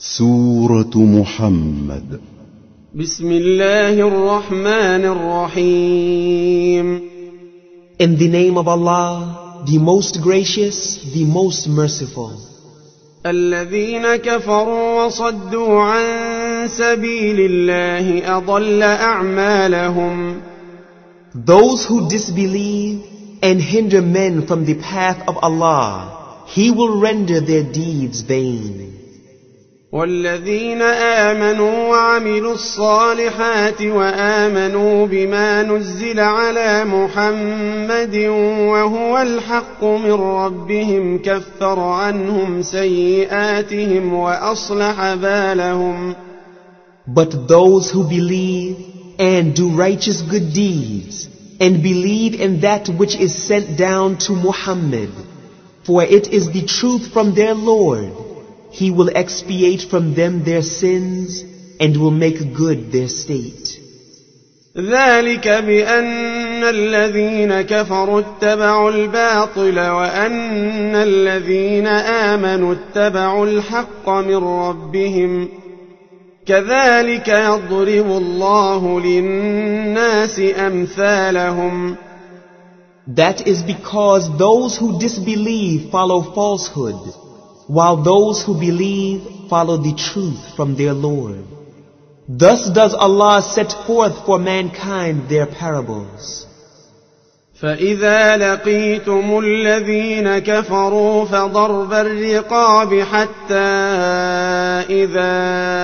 سورة محمد. بسم الله الرحمن الرحيم. In the name of Allah, the most gracious, the most merciful. الذين كفروا وصدوا عن سبيل الله أضل أعمالهم. Those who disbelieve and hinder men from the path of Allah, He will render their deeds vain. والذين آمنوا وعملوا الصالحات وآمنوا بما نزل على محمد وهو الحق من ربهم كفر عنهم سيئاتهم وأصلح بالهم. But those who believe and do righteous good deeds and believe in that which is sent down to Muhammad, for it is the truth from their Lord, He will expiate from them their sins and will make good their state. ذلك بأن الذين كفروا اتبعوا الباطل وأن الذين آمنوا اتبعوا الحق من ربهم كذلك يضرب الله للناس أمثالهم. That is because those who disbelieve follow falsehood, while those who believe follow the truth from their Lord. Thus does Allah set forth for mankind their parables. فإذا لقيتم الذين كفروا فضرب الرقاب حتى إذا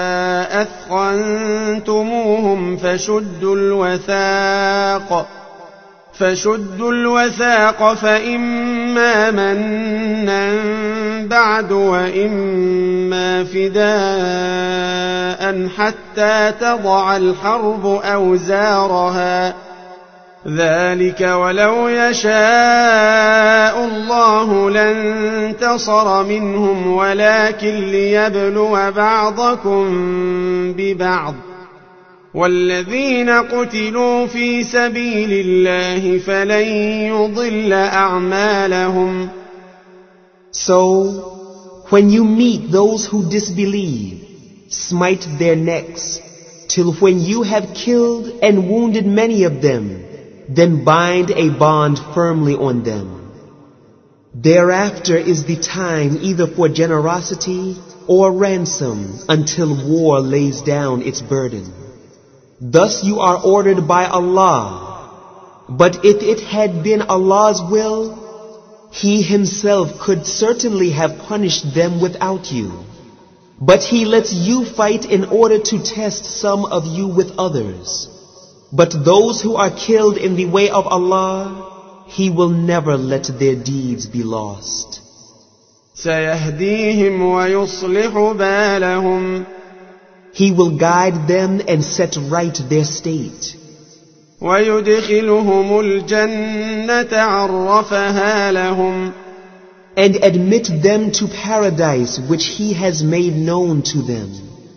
أثخنتموهم فشدوا الوثاق فإما منا بعد وإما فداء حتى تضع الحرب أوزارها. ذلك ولو يشاء الله لانتصر منهم ولكن ليبلو بعضكم ببعض. والذين قتلوا في سبيل الله فلن يضل أعمالهم. So, when you meet those who disbelieve, smite their necks, till when you have killed and wounded many of them, then bind a bond firmly on them. Thereafter is the time either for generosity or ransom until war lays down its burden. Thus you are ordered by Allah. But if it had been Allah's will, He Himself could certainly have punished them without you. But He lets you fight in order to test some of you with others. But those who are killed in the way of Allah, He will never let their deeds be lost. سيهديهم ويصلح بالهم. He will guide them and set right their state. ويدخلهم الجنة عرفها لهم. And admit them to paradise which He has made known to them.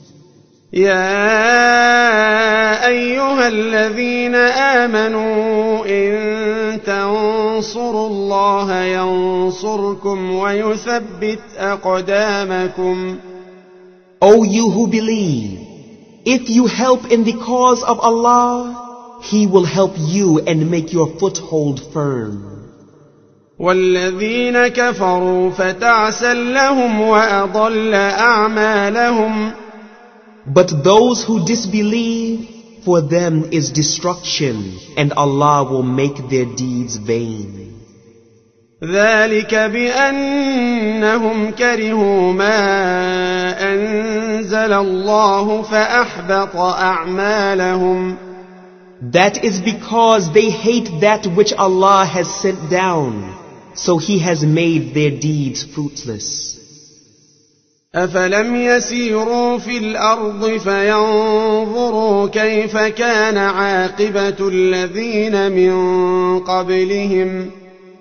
يا أيها الذين آمنوا إن تنصروا الله ينصركم ويثبت أقدامكم. O you who believe, if you help in the cause of Allah, He will help you and make your foothold firm. والذين كفروا فتعسا لهم وأضل أعمالهم. But those who disbelieve, for them is destruction, and Allah will make their deeds vain. ذلك بأنهم كرهوا ما أنزل الله فأحبط أعمالهم. That is because they hate that which Allah has sent down, so He has made their deeds fruitless. أفلم يسيروا في الأرض فينظروا كيف كان عاقبة الذين من قبلهم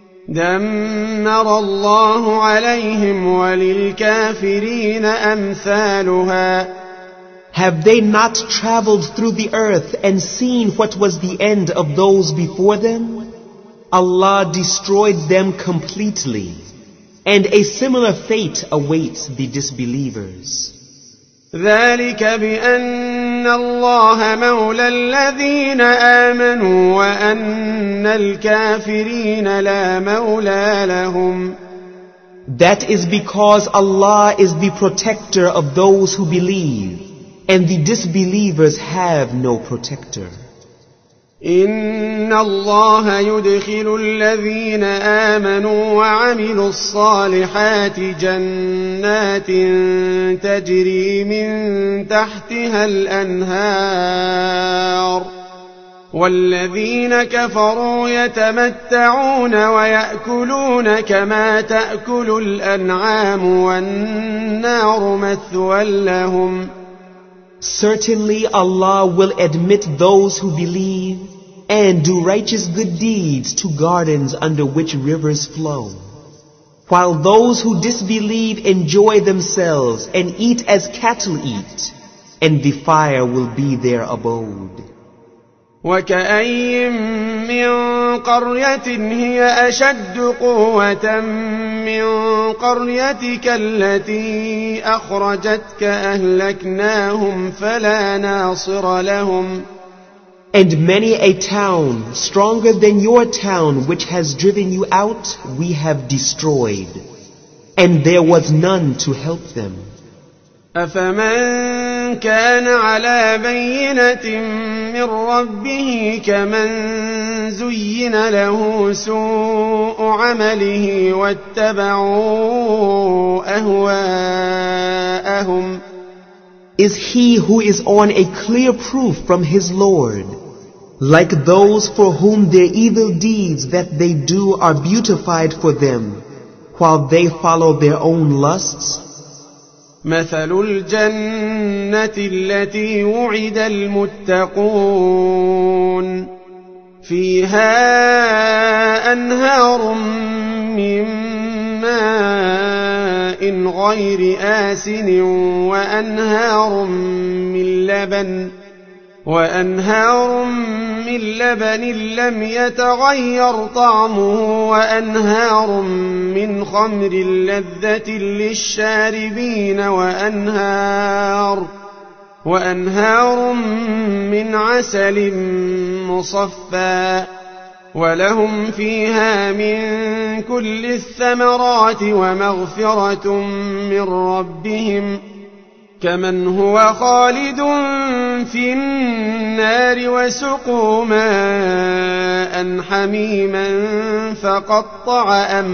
دمر الله عليهم وللكافرين أمثالها. Have they not traveled through the earth and seen what was the end of those before them? Allah destroyed them completely, and a similar fate awaits the disbelievers. ذلك بأن الله مولى الذين آمنوا وأن الكافرين لا مولى لهم. That is because Allah is the protector of those who believe, and the disbelievers have no protector. إن الله يدخل الذين آمنوا وعملوا الصالحات جنات تجري من تحتها الأنهار والذين كفروا يتمتعون ويأكلون كما تأكل الأنعام والنار مثوى لهم. Certainly Allah will admit those who believe and do righteous good deeds to gardens under which rivers flow, while those who disbelieve enjoy themselves and eat as cattle eat, and the fire will be their abode. وكأين من قرية هي أشد قوة من قريتك التي أخرجتك أهلكناهم فلا ناصر لهم. And many a town stronger than your town which has driven you out we have destroyed, and there was none to help them. أفمن كان على بينة من ربه كمن زين له سوء عمله واتبعوا أهواءهم. Is he who is on a clear proof from his Lord like those for whom their evil deeds that they do are beautified for them while they follow their own lusts? مثل الجنة التي وعد المتقون فيها أنهار من ماء غير آسن وأنهار من لبن لم يتغير طعمه وأنهار من خمر لذة للشاربين وأنهار من عسل مصفى ولهم فيها من كل الثمرات ومغفرة من ربهم كمن هو خالد في النار وسقوا ماء حميما فقطع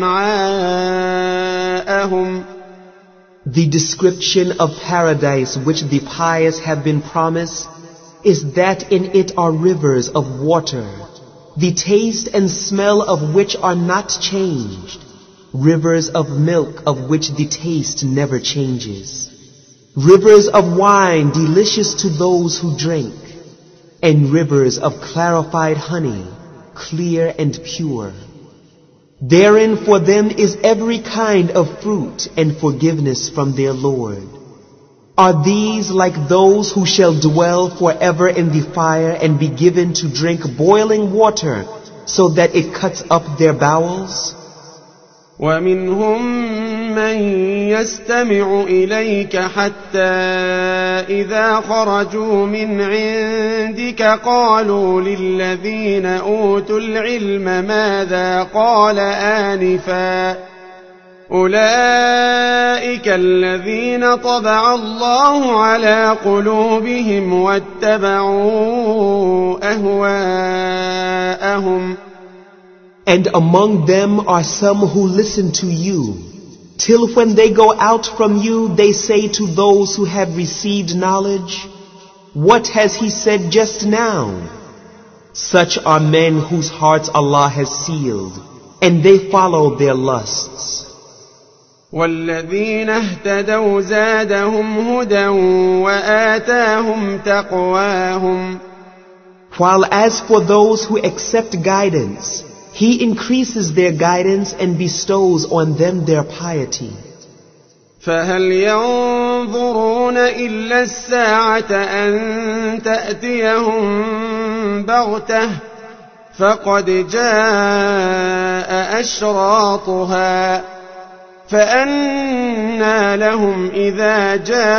أمعاءهم. The description of paradise which the pious have been promised is that in it are rivers of water, the taste and smell of which are not changed, rivers of milk of which the taste never changes, rivers of wine delicious to those who drink, and rivers of clarified honey, clear and pure. Therein for them is every kind of fruit and forgiveness from their Lord. Are these like those who shall dwell forever in the fire and be given to drink boiling water so that it cuts up their bowels? ومنهم من يستمع إليك حتى إذا خرجوا من عندك قالوا للذين أوتوا العلم ماذا قال آنفا أولئك الذين طبع الله على قلوبهم واتبعوا أهواءهم. And among them are some who listen to you, till when they go out from you, they say to those who have received knowledge, "What has he said just now?" Such are men whose hearts Allah has sealed, and they follow their lusts. والذين اهتدوا زادهم هدى وآتاهم تقواهم. While as for those who accept guidance, He increases their guidance and bestows on them their piety. فهل ينظرون إلا الساعة أن تأتيهم بغتة فقد جاء أشراطها فأنى لهم إذا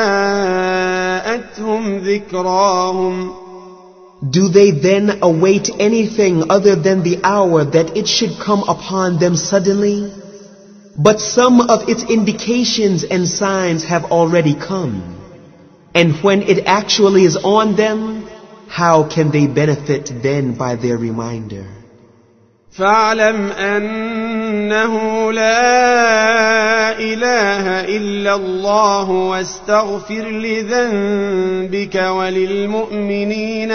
جاءتهم ذكراهم. Do they then await anything other than the hour that it should come upon them suddenly? But some of its indications and signs have already come. And when it actually is on them, how can they benefit then by their reminder? فاعلم أنه لا إله إلا الله واستغفر لذنبك وللمؤمنين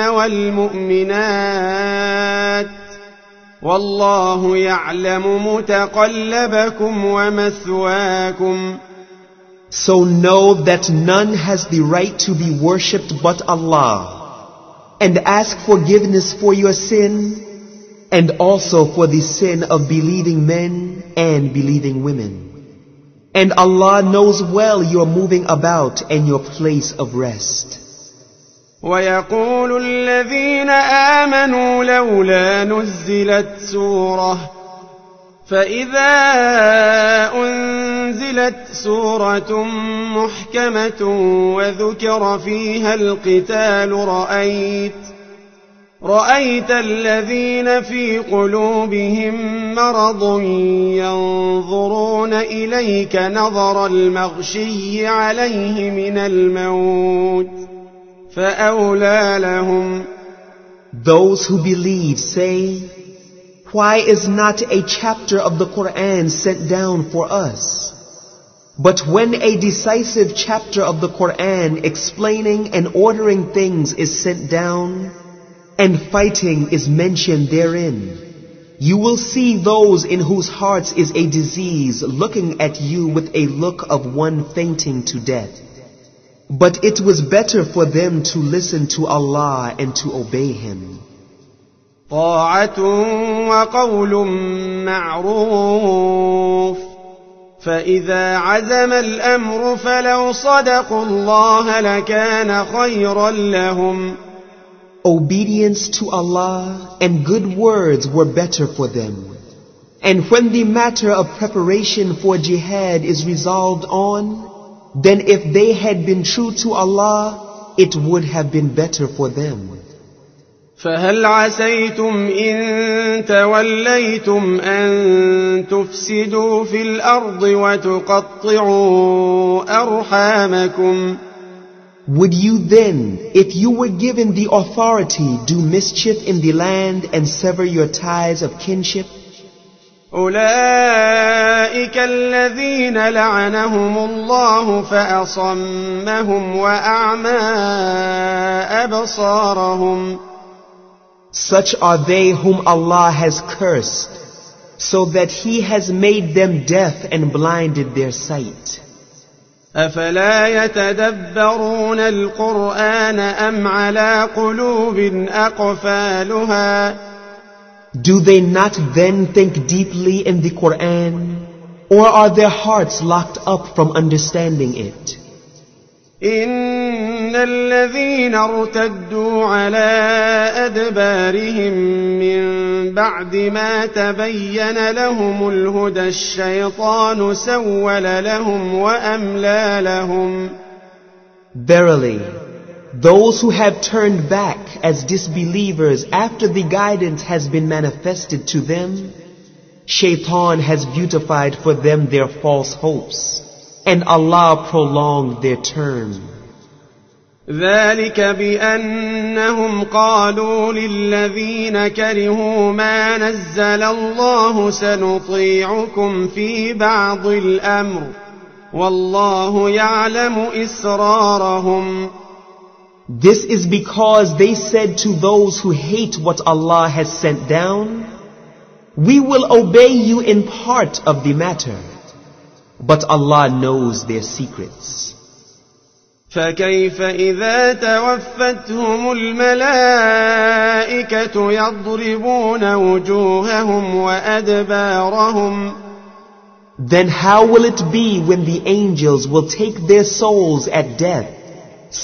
والمؤمنات والله يعلم متقلبكم ومثواكم. So know that none has the right to be worshipped but Allah, and ask forgiveness for your sin, and also for the sin of believing men and believing women. And Allah knows well your moving about and your place of rest. ويقول الذين آمنوا لولا نزلت سورة فإذا أنزلت سورة محكمة وذكر فيها القتال رأيت الذين في قلوبهم مرض ينظرون إليك نظر المغشي عليه من الموت فأولى لهم. Those who believe say, why is not a chapter of the Quran sent down for us? But when a decisive chapter of the Quran explaining and ordering things is sent down, and fighting is mentioned therein, you will see those in whose hearts is a disease looking at you with a look of one fainting to death. But it was better for them to listen to Allah and to obey Him. طاعة وقول معروف فإذا عزم الأمر فلو صدقوا الله لكان خيرا لهم. Obedience to Allah and good words were better for them. And when the matter of preparation for jihad is resolved on, then if they had been true to Allah, it would have been better for them. فهل عسيتم إن توليتم أن تفسدوا في الأرض وتقطعوا أرحامكم. Would you then, if you were given the authority, do mischief in the land and sever your ties of kinship? أولئك الذين لعنهم الله فأصمهم وأعمى أبصارهم. Such are they whom Allah has cursed, so that He has made them deaf and blinded their sight. أفلا يتدبرون القرآن أم على قلوب أقفالها. Do they not then think deeply in the Quran, or are their hearts locked up from understanding it? إن الذين ارتدوا على أدبارهم من بعد ما تبين لهم الهدى الشيطان سول لهم وأملى لهم. Verily, those who have turned back as disbelievers after the guidance has been manifested to them, Shaitan has beautified for them their false hopes, and Allah prolonged their term. ذلك بأنهم قالوا للذين كرهوا ما نزل الله سنطيعكم في بعض الأمر والله يعلم إسرارهم. This is because they said to those who hate what Allah has sent down, we will obey you in part of the matter, but Allah knows their secrets. فكيف إذا توفتهم الملائكة يضربون وجوههم وأدبارهم. Then how will it be when the angels will take their souls at death,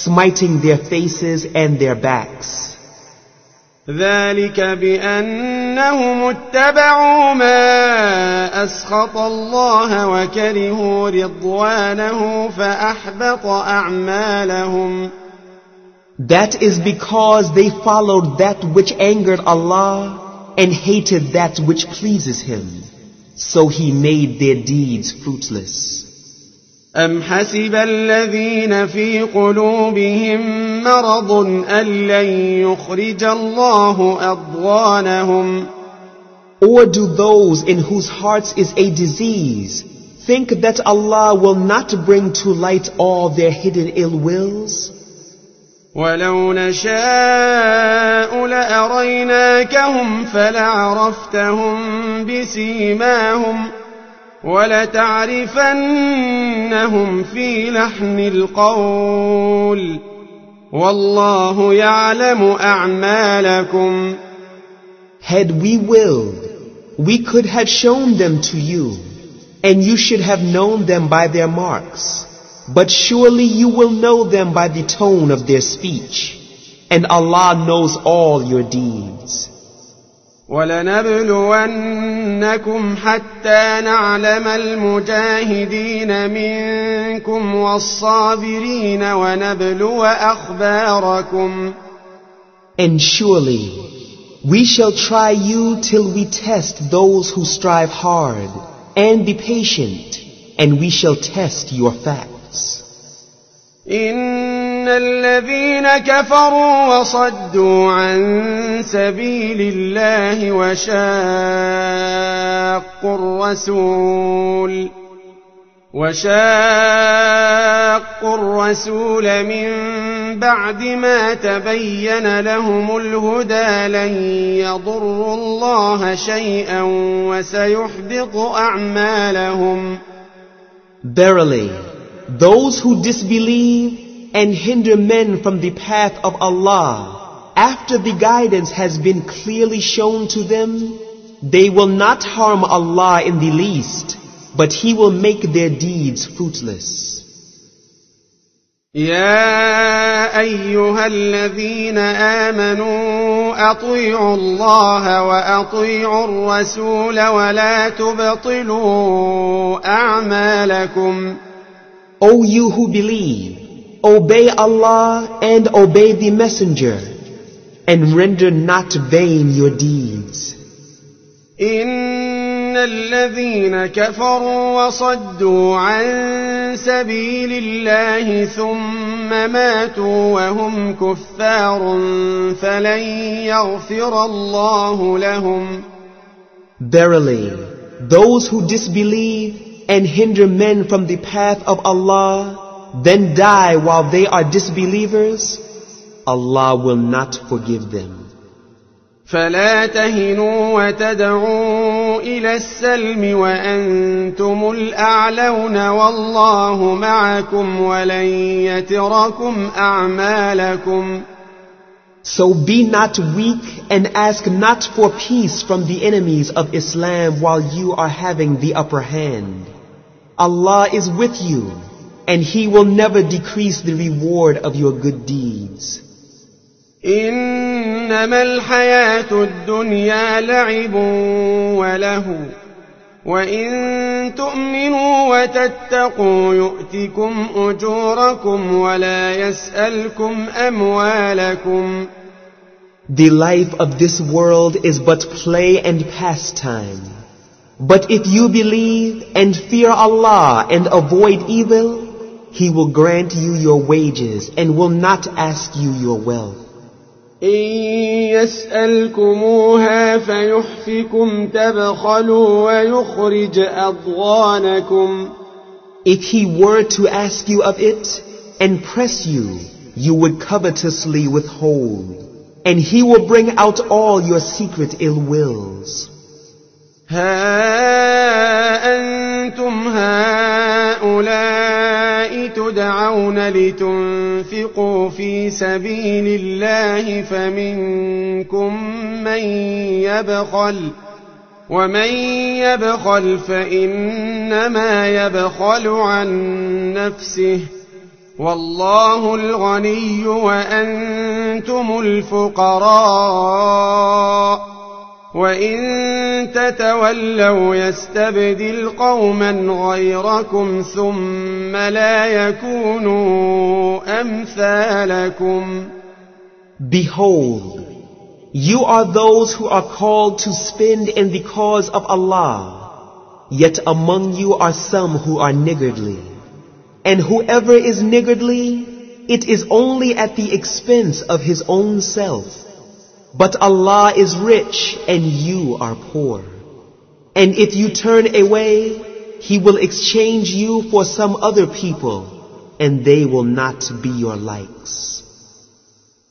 smiting their faces and their backs? ذلك بأن إنهم اتبعوا ما أسخط الله وكرهوا رضوانه فأحبط أعمالهم. That is because they followed that which angered Allah and hated that which pleases Him. So He made their deeds fruitless. أم حسب الذين في قلوبهم مرض أن لن يخرج الله أضغانهم. Or do those in whose hearts is a disease think that Allah will not bring to light all their hidden ill wills? ولو نشاء لأريناكهم فلعرفتهم بسيماهم ولتعرفنهم في لحن القول والله يعلم أعمالكم. Had we willed, we could have shown them to you, and you should have known them by their marks. But surely you will know them by the tone of their speech, and Allah knows all your deeds. وَلَنَبْلُوَنَّكُمْ حَتَّى نَعْلَمَ الْمُجَاهِدِينَ مِنكُمْ وَالصَّابِرِينَ وَنَبْلُوَ أَخْبَارَكُمْ. And surely we shall try you till we test those who strive hard, and be patient, and we shall test your facts. إن الذين كفروا وصدوا عن سبيل الله وشاقوا الرسول من بعد ما تبين لهم الهدى لن يضروا الله شيئا وسيحبط أعمالهم. Verily, those who disbelieve and hinder men from the path of Allah after the guidance has been clearly shown to them, they will not harm Allah in the least, but He will make their deeds fruitless. يا أيها الذين آمنوا أطيعوا الله وأطيعوا الرسول ولا تبطلوا أعمالكم. O you who believe, obey Allah and obey the Messenger, and render not vain your deeds. إن الذين كفروا وصدوا عن سبيل الله ثم ماتوا وهم كفار فلن يغفر الله لهم. Verily, those who disbelieve and hinder men from the path of Allah, then die while they are disbelievers, Allah will not forgive them. فلا تهنوا وتدعوا إلى السلم وأنتم الأعلون والله معكم ولن يتركم أعمالكم. So be not weak and ask not for peace from the enemies of Islam while you are having the upper hand. Allah is with you, and He will never decrease the reward of your good deeds. إنما الحياة الدنيا لعب وله وإن تؤمنوا وتتقوا يؤتكم أجوركم ولا يسألكم أموالكم. The life of this world is but play and pastime. But if you believe and fear Allah and avoid evil, He will grant you your wages and will not ask you your wealth. إن يسألكموها فيحفكم تبخلوا ويخرج أضغانكم. If He were to ask you of it and press you, you would covetously withhold, and He will bring out all your secret ill wills. ها أنتم هؤلاء تدعون لتنفقوا في سبيل الله فمنكم من يبخل ومن يبخل فإنما يبخل عن نفسه والله الغني وأنتم الفقراء وإن تتولوا يستبدل قوما غيركم ثم لا يكونوا أمثالكم. Behold, you are those who are called to spend in the cause of Allah, yet among you are some who are niggardly. And whoever is niggardly, it is only at the expense of his own self. But Allah is rich and you are poor. And if you turn away, He will exchange you for some other people, and they will not be your likes.